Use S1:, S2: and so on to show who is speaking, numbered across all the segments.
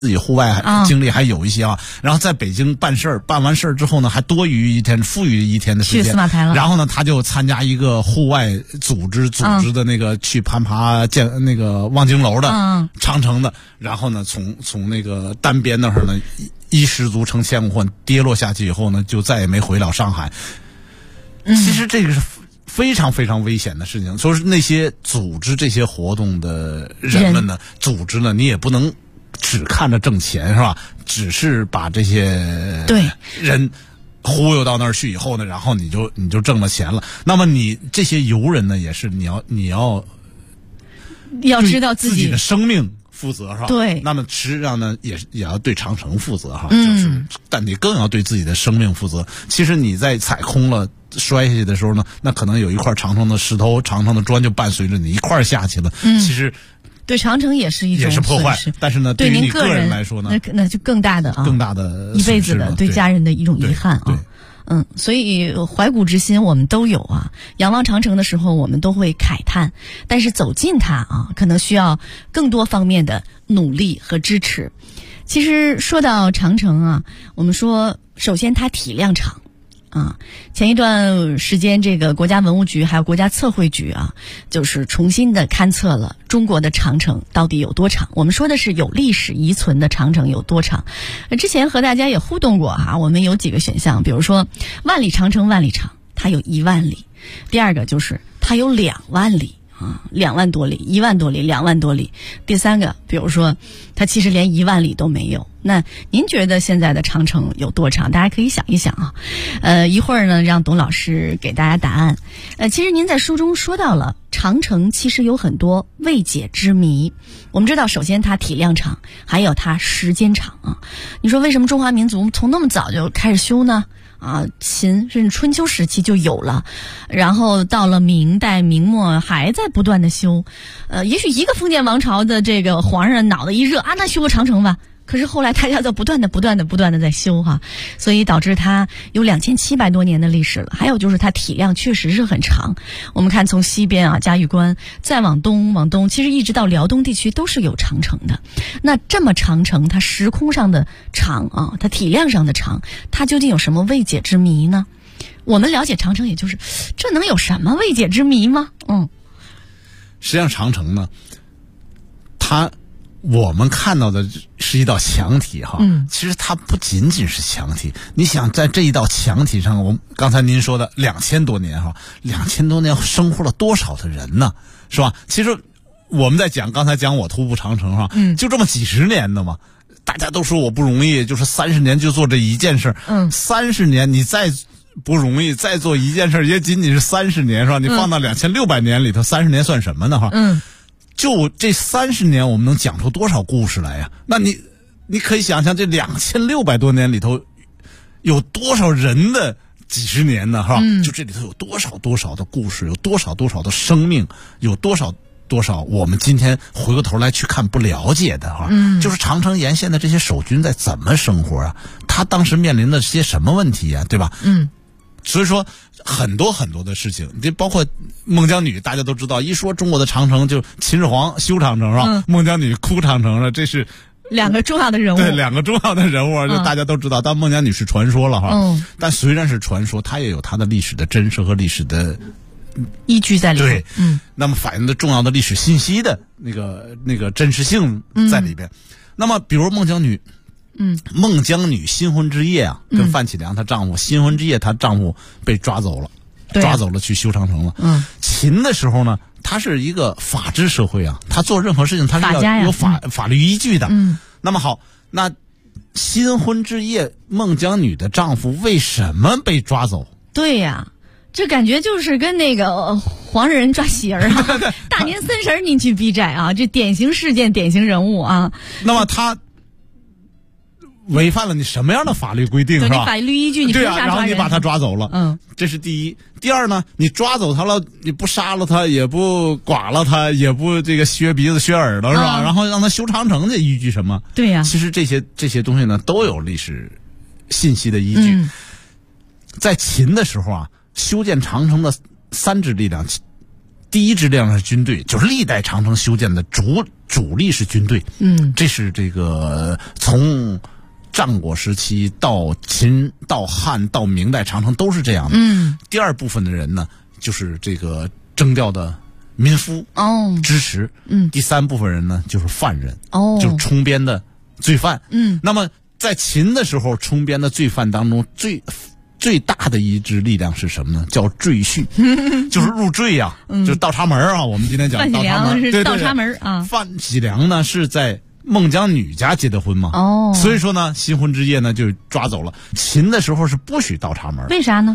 S1: 自己户外经历还有一些啊，然后在北京办事儿，办完事儿之后呢，还多余一天，富裕一天的时间，
S2: 去司马台了。
S1: 然后呢，他就参加一个户外组织的那个去攀爬那个望京楼的长城的，然后呢，从那个单边那儿呢，一失足成千古恨，跌落下去以后呢，就再也没回了上海。其实这个是非常非常危险的事情，说是那些组织这些活动的人们呢，组织呢，你也不能只看着挣钱是吧？只是把这些人忽悠到那儿去以后呢，然后你就挣了钱了。那么你这些游人呢，也是你要
S2: 知道
S1: 自己的生命负责是吧？
S2: 对。
S1: 那么实际上呢，也要对长城负责哈，就是但你更要对自己的生命负责。其实你在踩空了摔下去的时候呢，那可能有一块长长的石头、长长的砖就伴随着你一块下去了。其实
S2: 对长城也是一种
S1: 破坏，但是呢，
S2: 对
S1: 于你
S2: 个人
S1: 来说呢，
S2: 那就更大的一辈子的对家人的一种遗憾啊。所以怀古之心我们都有啊。仰望长城的时候，我们都会慨叹，但是走近它啊，可能需要更多方面的努力和支持。其实说到长城啊，我们说，首先它体量长。前一段时间，这个国家文物局还有国家测绘局啊，就是重新的勘测了中国的长城到底有多长。我们说的是有历史遗存的长城有多长。之前和大家也互动过哈，我们有几个选项，比如说万里长城万里长，它有1万里；第二个就是它有2万里。2万多里、1万多里、2万多里。第三个，比如说，它其实连1万里都没有。那您觉得现在的长城有多长？大家可以想一想啊。一会儿呢，让董老师给大家答案。其实您在书中说到了，长城其实有很多未解之谜。我们知道，首先它体量长，还有它时间长啊。你说为什么中华民族从那么早就开始修呢？秦甚至春秋时期就有了，然后到了明代明末还在不断的修，也许一个封建王朝的这个皇上脑袋一热那修个长城吧。可是后来大家都不断的在修哈，所以导致它有2700多年的历史了。还有就是它体量确实是很长，我们看从西边嘉峪关再往东，其实一直到辽东地区都是有长城的。那这么长城，它时空上的长它体量上的长，它究竟有什么未解之谜呢？我们了解长城，也就是这能有什么未解之谜吗？
S1: 实际上长城呢，我们看到的是一道墙体哈，其实它不仅仅是墙体。你想在这一道墙体上，我们刚才您说的2000多年哈，2000多年生活了多少的人呢？是吧？其实我们刚才讲我徒步长城哈，就这么几十年的嘛。大家都说我不容易，就是30年就做这一件事，30年你再不容易，再做一件事也仅仅是30年是吧？你放到2600年里头，30年算什么呢哈？就这30年，我们能讲出多少故事来呀？那你可以想象，这2600多年里头，有多少人的几十年呢？哈，就这里头有多少的故事，有多少的生命，有多少我们今天回过头来去看不了解的哈。就是长城沿线的这些守军在怎么生活啊？他当时面临的些什么问题啊？对吧？所以说很多的事情，这包括孟姜女，大家都知道，一说中国的长城就秦始皇修长城是吧？孟姜女哭长城了，这是
S2: 2个重要的人物。
S1: 对，2个重要的人物，就大家都知道。但孟姜女是传说了哈，但虽然是传说，它也有它的历史的真实和历史的
S2: 依据在里面。
S1: 对，那么反映的重要的历史信息的那个真实性在里边。那么比如孟姜女。孟姜女新婚之夜跟范启良她丈夫新婚之夜，她丈夫被抓走了，去修长城了。秦的时候呢，它是一个法治社会他做任何事情它是要有法律依据的。那么好，那新婚之夜孟姜女的丈夫为什么被抓走？
S2: 对呀，这感觉就是跟那个黄人抓喜儿大年三十你去逼债这典型事件典型人物
S1: 那么他违反了你什么样的法律规定是吧？
S2: 你法律依据你凭啥抓人？
S1: 然后你把他抓走了，这是第一。第二呢，你抓走他了，你不杀了他，也不剐了他，也不这个削鼻子削耳朵是吧？然后让他修长城，这依据什么？
S2: 对呀。
S1: 其实这些东西呢，都有历史信息的依据。在秦的时候修建长城的3支力量， 第一支力量是军队，就是历代长城修建的主力是军队。这是这个从战国时期到秦到汉到明代长城都是这样的。第二部分的人呢，就是这个征调的民夫支持。第三部分人呢，就是犯人，就是充边的罪犯。那么在秦的时候，充边的罪犯当中最大的一支力量是什么呢？叫赘婿，就是入赘呀，就是倒插门啊。我们今天讲倒插门，
S2: 是倒插门啊。
S1: 范喜良呢是在孟姜女家结的婚嘛，所以说呢，新婚之夜呢就抓走了。秦的时候是不许倒插门，
S2: 为啥呢？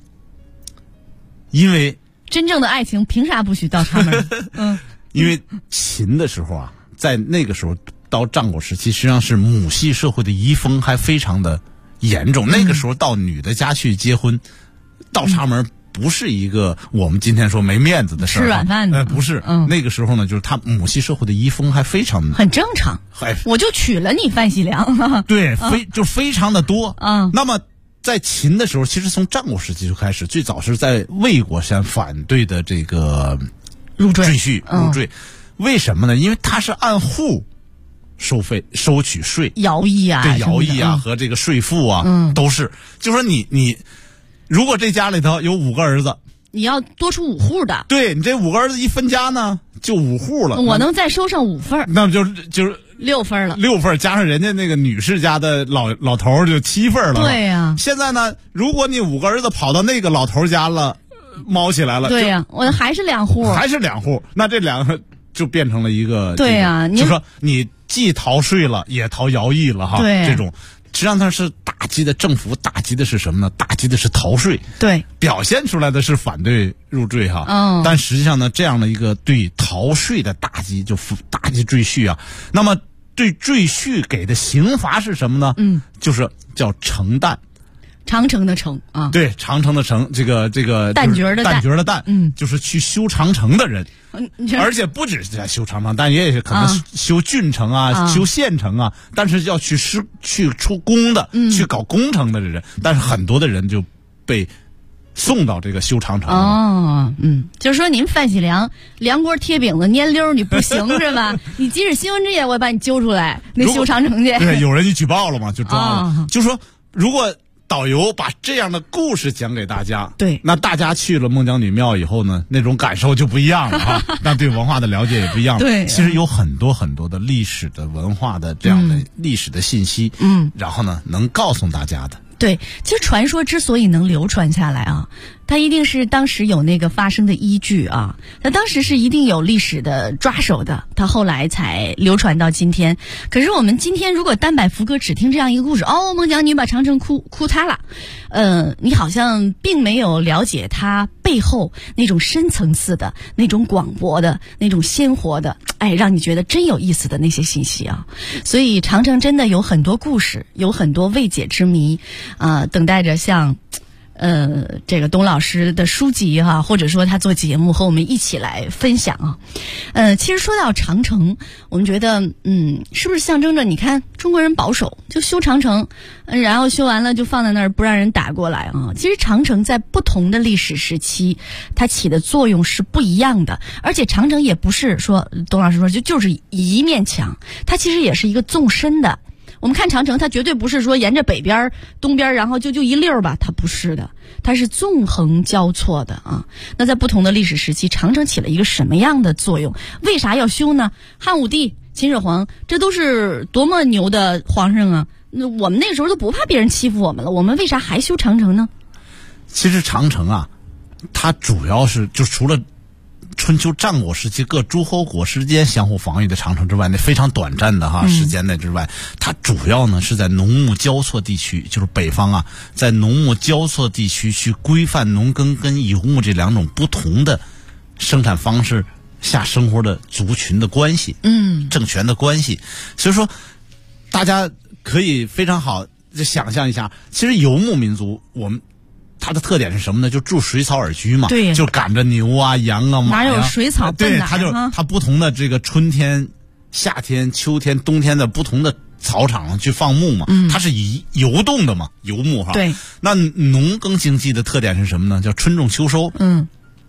S1: 因为
S2: 真正的爱情凭啥不许倒插门？
S1: 因为秦的时候啊，在那个时候到战国时期，实际上是母系社会的遗风还非常的严重。那个时候到女的家去结婚，倒插门不是一个我们今天说没面子的事儿，
S2: 吃软饭的，
S1: 不是。那个时候呢，就是他母系社会的遗风还非常
S2: 很正常。我就娶了你范喜良，
S1: 对，就非常的多。那么在秦的时候，其实从战国时期就开始，最早是在魏国先反对的这个
S2: 入赘
S1: 入赘。为什么呢？因为他是按户收取税，
S2: 徭役啊，
S1: 对，徭役啊和这个税赋啊，都是。就说你如果这家里头有5个儿子，
S2: 你要多出5户的。
S1: 对，你这5个儿子一分家呢，就5户了。
S2: 我能再收上5份，
S1: 那么就是
S2: 6份了。
S1: 6份加上人家那个女士家的老头就7份了。
S2: 对呀。
S1: 现在呢，如果你5个儿子跑到那个老头家了，猫起来了。
S2: 对呀，我还是2户。
S1: 还是2户，那这2个就变成了一个。
S2: 对呀，
S1: 就说你既逃税了，也逃徭役了哈。
S2: 对，
S1: 这种实际上它是打击的，政府打击的是什么呢？打击的是逃税。
S2: 对，
S1: 表现出来的是反对入赘哈。但实际上呢，这样的一个对逃税的打击，就打击赘婿啊。那么对赘婿给的刑罚是什么呢？就是叫成旦。
S2: 长城的城啊，
S1: 对，长城的城，这个
S2: 旦角的
S1: 旦，就是去修长城的人，而且不只是在修长城，但也是可能修郡城啊，修县城啊，但是要去出工的，去搞工程的人，但是很多的人就被送到这个修长城。
S2: 就是说您范喜良凉锅贴饼子拈溜你不行是吧？你即使新婚之夜，我也把你揪出来，那修长城去。
S1: 对，有人就举报了嘛，就抓了。就说如果导游把这样的故事讲给大家，
S2: 对，
S1: 那大家去了孟姜女庙以后呢，那种感受就不一样了啊，那对文化的了解也不一样了。
S2: 对，
S1: 其实有很多很多的历史的文化的这样的历史的信息，然后呢，能告诉大家的。
S2: 对，其实传说之所以能流传下来啊，它一定是当时有那个发生的依据啊，它当时是一定有历史的抓手的，它后来才流传到今天。可是我们今天如果单摆福歌只听这样一个故事，孟姜女把长城哭塌了，你好像并没有了解它背后那种深层次的、那种广博的、那种鲜活的，让你觉得真有意思的那些信息啊。所以长城真的有很多故事，有很多未解之谜。等待着像这个董老师的书籍哈，或者说他做节目和我们一起来分享啊。其实说到长城，我们觉得是不是象征着你看中国人保守，就修长城，然后修完了就放在那儿不让人打过来啊。其实长城在不同的历史时期，它起的作用是不一样的，而且长城也不是说董老师说就是一面墙，它其实也是一个纵深的。我们看长城，它绝对不是说沿着北边、东边，然后就一溜吧，它不是的，它是纵横交错的啊。那在不同的历史时期，长城起了一个什么样的作用？为啥要修呢？汉武帝、秦始皇，这都是多么牛的皇上啊！那我们那时候都不怕别人欺负我们了，我们为啥还修长城呢？
S1: 其实长城啊，它主要是就除了春秋战国时期各诸侯国之间相互防御的长城之外，那非常短暂的时间内之外，它主要呢是在农牧交错地区，就是北方啊，在农牧交错地区去规范农耕跟游牧这2种不同的生产方式下生活的族群的关系，政权的关系。所以说大家可以非常好的想象一下，其实游牧民族它的特点是什么呢？就住水草而居嘛，
S2: 对，
S1: 就赶着牛啊、羊啊、马呀，
S2: 哪有水草奔哪？
S1: 对，它不同的这个春天、夏天、秋天、冬天的不同的草场上去放牧嘛，它是以游动的嘛，游牧哈。
S2: 对，
S1: 那农耕经济的特点是什么呢？叫春种秋收。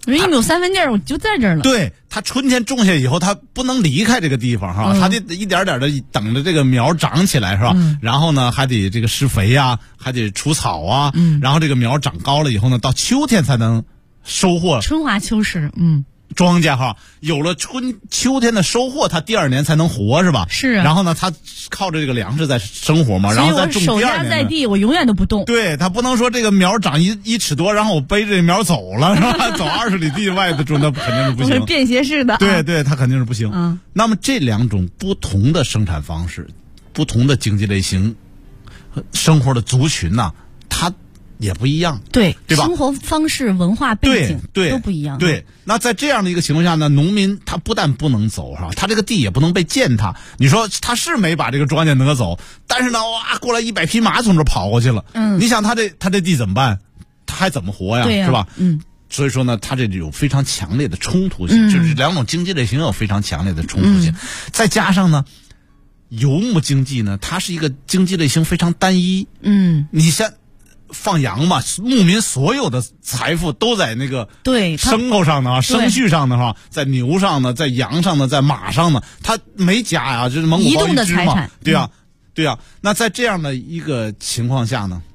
S2: 人一亩3分地儿，我就在这儿了。
S1: 对，它春天种下以后，它不能离开这个地方哈，它得一点点的等着这个苗长起来是吧？然后呢，还得这个施肥呀，还得除草啊，然后这个苗长高了以后呢，到秋天才能收获。
S2: 春华秋实，
S1: 庄稼哈，有了秋天的收获，它第二年才能活是吧？
S2: 是啊。
S1: 然后呢，它靠着这个粮食在生活嘛，然后再种第二年。
S2: 手压在地，我永远都不动。
S1: 对，它不能说这个苗长1尺多，然后我背着这苗走了是吧？走20里地外的种，那肯定是不行。
S2: 便携式的。
S1: 对，它肯定是不行。那么这2种不同的生产方式，不同的经济类型，生活的族群呐，它也不一样，
S2: 对
S1: 吧？
S2: 生活方式、文化背景都不一样。
S1: 对，那在这样的一个情况下呢，农民他不但不能走哈，他这个地也不能被践踏。你说他是没把这个庄稼挪走，但是呢，哇，过来100匹马从这跑过去了。你想他这地怎么办？他还怎么活呀？是吧？所以说呢，他这有非常强烈的冲突性，就是2种经济类型有非常强烈的冲突性。再加上呢，游牧经济呢，它是一个经济类型非常单一。你像放羊嘛，牧民所有的财富都在那个牲口上呢，牲畜上呢哈，在牛上呢，在羊上呢，在马上呢，他没家呀，这是蒙古包一支嘛，对呀。那在这样的一个情况下呢，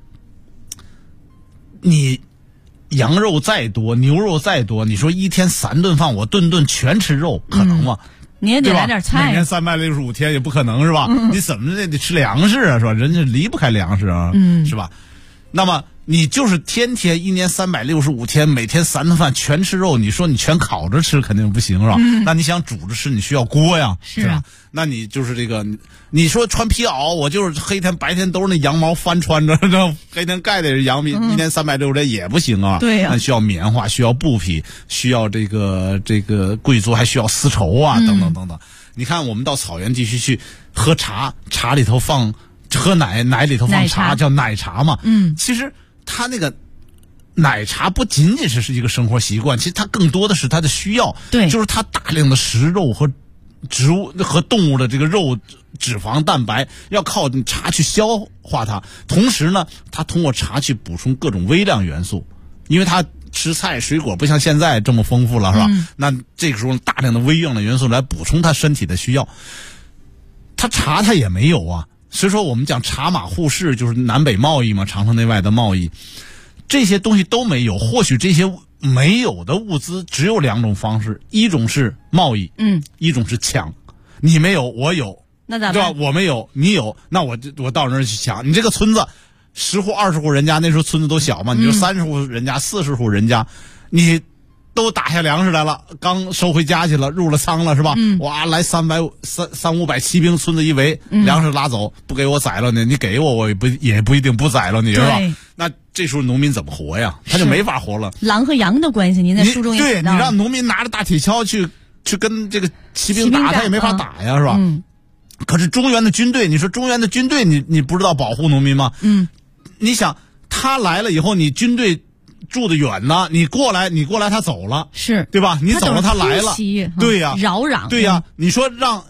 S1: 你羊肉再多，牛肉再多，你说一天3顿饭，我顿顿全吃肉，可能吗？
S2: 你也得来点菜。
S1: 每年365天也不可能是吧？你怎么得吃粮食啊，是吧？人家离不开粮食啊，是吧？那么你就是天天1年365天，每天3顿饭全吃肉，你说你全烤着吃肯定不行是吧？那你想煮着吃，你需要锅呀，是吧？那你就是这个，你说穿皮袄，我就是黑天白天都是那羊毛翻穿着，黑天盖的也是羊皮，1年360天也不行啊。
S2: 对呀，
S1: 那需要棉花，需要布匹，需要这个贵族还需要丝绸啊，等等等等。你看我们到草原地区去喝茶，茶里头放。喝奶里头放茶叫奶茶嘛，其实它那个奶茶不仅仅是一个生活习惯，其实它更多的是它的需要，
S2: 对，
S1: 就是它大量的食肉和植物和动物的这个肉、脂肪、蛋白要靠茶去消化它，同时呢，它通过茶去补充各种微量元素，因为它吃菜水果不像现在这么丰富了，是吧？那这个时候大量的微量的元素来补充它身体的需要，它茶它也没有啊。所以说我们讲茶马互市，就是南北贸易嘛，长城内外的贸易，这些东西都没有。或许这些没有的物资只有2种方式，一种是贸易，一种是抢。你没有我有，
S2: 那咋办？
S1: 对吧？我没有你有，那我到那儿去抢。你这个村子10户20户人家，那时候村子都小嘛，你就30户人家40户人家，你都打下粮食来了，刚收回家去了，入了仓了是吧？哇，来300-500骑兵，村子一围，粮食拉走，不给我宰了呢？你给我也不一定不宰了你是吧？那这时候农民怎么活呀？他就没法活了。
S2: 狼和羊的关系，您在书中也
S1: 对，你让农民拿着大铁锹去跟这个骑兵打，他也没法打呀，是吧？可是中原的军队，你说中原的军队，你不知道保护农民吗？你想他来了以后，你军队住得远呢，你过来他走了，
S2: 是
S1: 对吧？你走了他来了，对呀，
S2: 扰攘，
S1: 对呀。你说让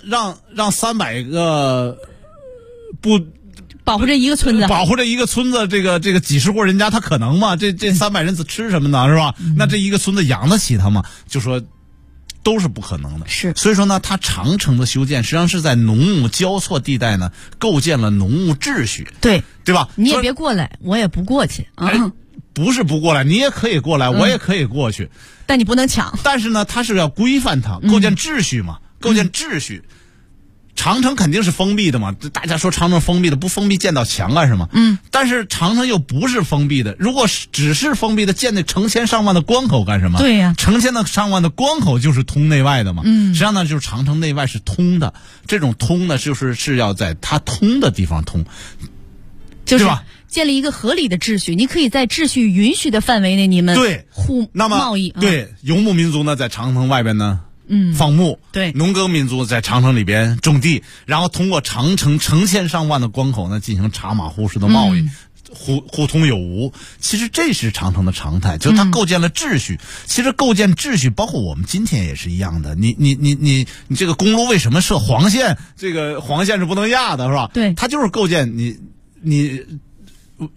S1: 300个不
S2: 保护这一个村子，
S1: 这个几十户人家，他可能吗？这300人吃什么呢？是吧？那这一个村子养得起他吗？就说都是不可能的。
S2: 是，
S1: 所以说呢，它长城的修建实际上是在农牧交错地带呢，构建了农牧秩序，对吧？
S2: 你也别过来，我也不过去啊。
S1: 不是不过来，你也可以过来，我也可以过去，
S2: 但你不能抢。
S1: 但是呢，它是要规范它，构建秩序嘛，构建秩序。长城肯定是封闭的嘛，大家说长城封闭的，不封闭建道墙干什么？但是长城又不是封闭的，如果只是封闭的，建那成千上万的关口干什么？
S2: 对呀，
S1: 成千上万的关口就是通内外的嘛。实际上呢，就是长城内外是通的，这种通呢，是要在它通的地方通，
S2: 就是吧？建立一个合理的秩序，你可以在秩序允许的范围内，你们贸易。
S1: 对，游牧民族呢，在长城外边呢，放牧；
S2: 对，
S1: 农耕民族在长城里边种地，然后通过长城成千上万的关口呢，进行茶马互市的贸易，互通有无。其实这是长城的常态，就它构建了秩序。其实构建秩序，包括我们今天也是一样的。你这个公路为什么设黄线？这个黄线是不能压的，是吧？
S2: 对，
S1: 它就是构建你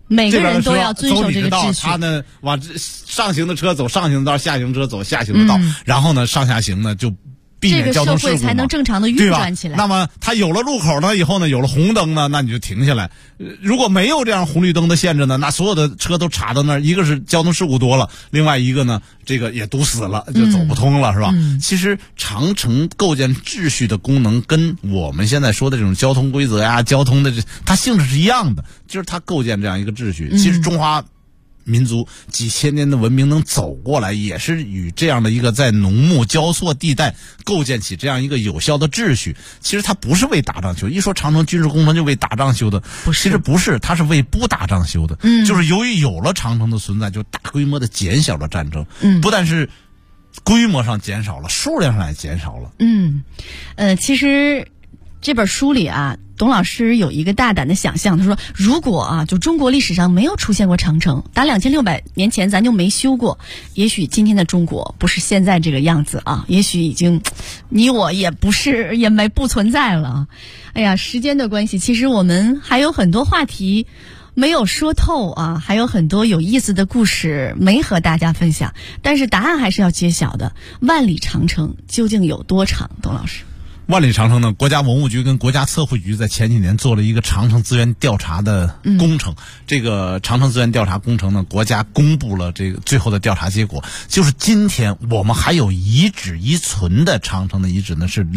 S2: 每个人都要遵守这个
S1: 秩序。他呢，往上行的车走上行的道，下行车走下行的道，然后呢，上下行呢就避免交通事故，
S2: 这个社会才能正常的运转起来。
S1: 那么它有了路口呢，以后呢，有了红灯呢，那你就停下来。如果没有这样红绿灯的限制呢，那所有的车都插到那儿，一个是交通事故多了，另外一个呢，这个也堵死了，就走不通了，是吧？其实长城构建秩序的功能跟我们现在说的这种交通规则呀、交通的它性质是一样的，就是它构建这样一个秩序。其实中华民族几千年的文明能走过来，也是与这样的一个在农牧交错地带构建起这样一个有效的秩序。其实它不是为打仗修，一说长城军事工程就为打仗修的，其实不是，它是为不打仗修的。就是由于有了长城的存在，就大规模的减小了战争。不但是规模上减少了，数量上也减少了。
S2: 其实这本书里啊，董老师有一个大胆的想象，他说如果啊，就中国历史上没有出现过长城，打2600年前咱就没修过，也许今天的中国不是现在这个样子啊，也许已经你我也不存在了。哎呀，时间的关系，其实我们还有很多话题没有说透啊，还有很多有意思的故事没和大家分享，但是答案还是要揭晓的。万里长城究竟有多长？董老师，
S1: 万里长城呢，国家文物局跟国家测绘局在前几年做了一个长城资源调查的工程。这个长城资源调查工程呢，国家公布了这个最后的调查结果，就是今天我们还有遗址遗存的长城的遗址呢，是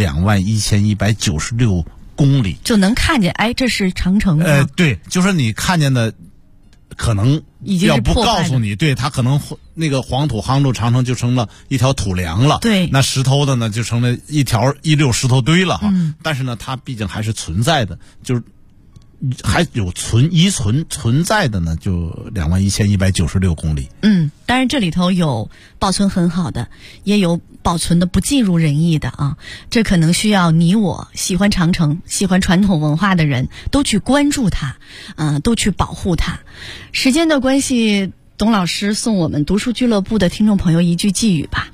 S1: 21196公里，
S2: 就能看见，哎，这是长城吗？
S1: 对，就是你看见的，可能要不告诉你，对，它可能那个黄土夯筑长城就成了一条土梁了，
S2: 对，
S1: 那石头的呢就成了一溜石头堆了哈。但是呢，它毕竟还是存在的，就是还有遗存存在的呢，就21196公里。
S2: 当然这里头有保存很好的，也有保存的不尽如人意的啊。这可能需要你我喜欢长城、喜欢传统文化的人都去关注它，都去保护它。时间的关系，董老师送我们读书俱乐部的听众朋友一句寄语吧。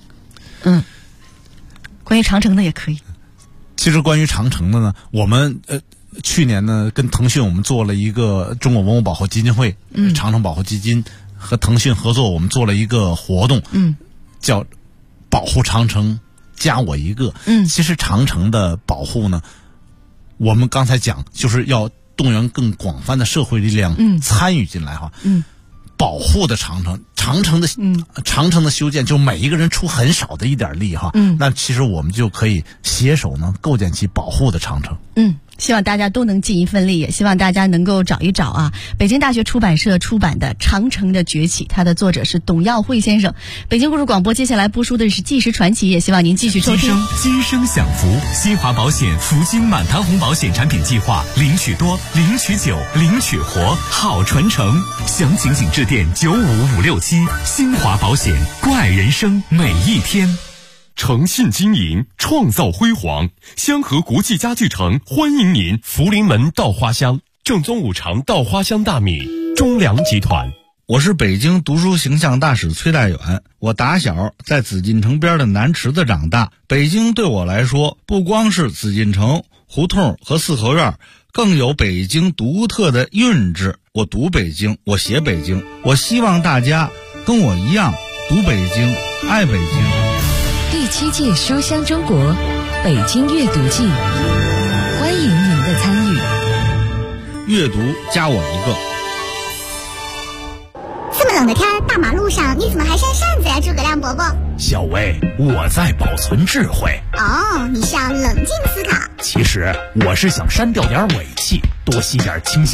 S2: 关于长城的也可以。
S1: 其实关于长城的呢，我们去年呢跟腾讯我们做了一个中国文物保护基金会，长城保护基金和腾讯合作，我们做了一个活动，叫保护长城加我一个。其实长城的保护呢，我们刚才讲就是要动员更广泛的社会力量参与进来哈。保护的长城的修建，就每一个人出很少的一点力哈。那其实我们就可以携手呢构建起保护的长城。
S2: 希望大家都能尽一份力，也希望大家能够找一找啊，北京大学出版社出版的《长城的崛起》，它的作者是董耀辉先生。北京故事广播接下来播出的是纪实传奇，也希望您继续收听。
S3: 今生享福，新华保险福金满堂红保险产品计划，领取多，领取久，领取活，好传承。详情请致电95567。新华保险，关爱人生每一天。
S4: 诚信经营，创造辉煌。香河国际家具城欢迎您。福临门稻花香，正宗五常稻花香大米，中粮集团。
S5: 我是北京读书形象大使崔大远，我打小在紫禁城边的南池子长大。北京对我来说，不光是紫禁城、胡同和四合院，更有北京独特的韵致。我读北京，我写北京，我希望大家跟我一样读北京，爱北京。
S6: 第7届书香中国北京阅读季，欢迎您的参与。
S5: 阅读加我一个。
S7: 这么冷的天，大马路上你怎么还扇扇子呀，诸葛亮伯伯？
S3: 小薇，我在保存智慧。
S7: 哦，你是要冷静思考。
S3: 其实我是想删掉点尾气，多吸点清新